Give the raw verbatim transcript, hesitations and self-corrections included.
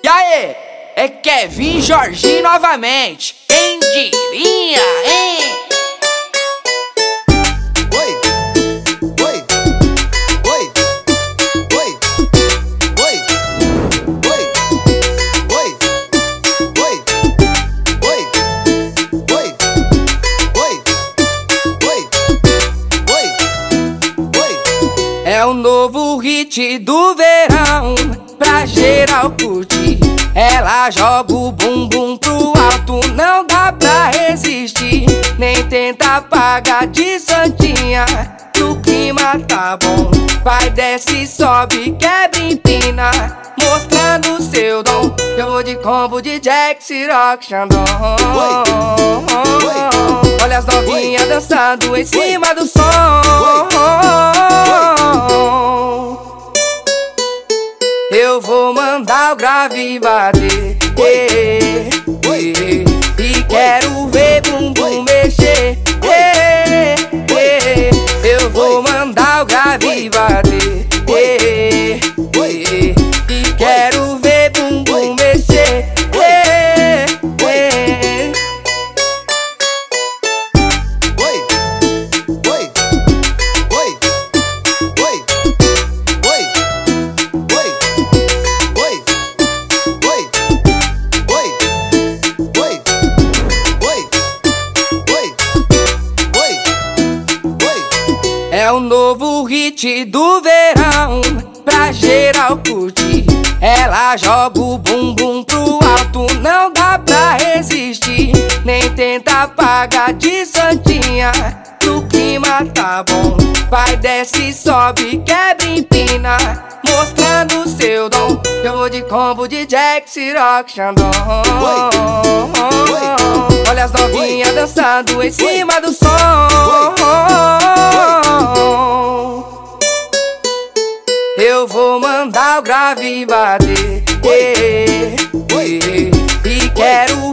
aí, é Kevin Jorginho novamente. Quem diria, hein? Oi, oi, oi, oi, oi, oi, oi, oi, oi, oi, oi, oi, oi. É o novo hit do verão, pra geral curtir. Ela joga o bumbum pro alto, não dá pra resistir. Nem tenta apagar de santinha, o clima tá bom. Vai, desce, sobe, quebra, empina, mostrando seu dom. Eu vou de combo de Jack, Ciroc, Xandão. Olha as novinhas dançando em cima do som. Eu vou mandar o grave bater, eh, eh, e quero ver bumbum mexer, eh, eh, eu vou mandar o grave bater, eh, eh, e quero ver bumbum mexer, eh, eh. Oi, oi, oi, oi, oi, oi. É o novo hit do verão, pra geral curtir. Ela joga o bumbum pro alto, não dá pra resistir. Nem tenta apagar de santinha, o clima tá bom. Vai, desce, sobe, quebra, empina, mostrando seu dom. Eu vou de combo de Jack, Ciroc, Xandão. Olha as novinhas dançando em cima do som. Eu vou mandar o grave bater, eh, eh, e quero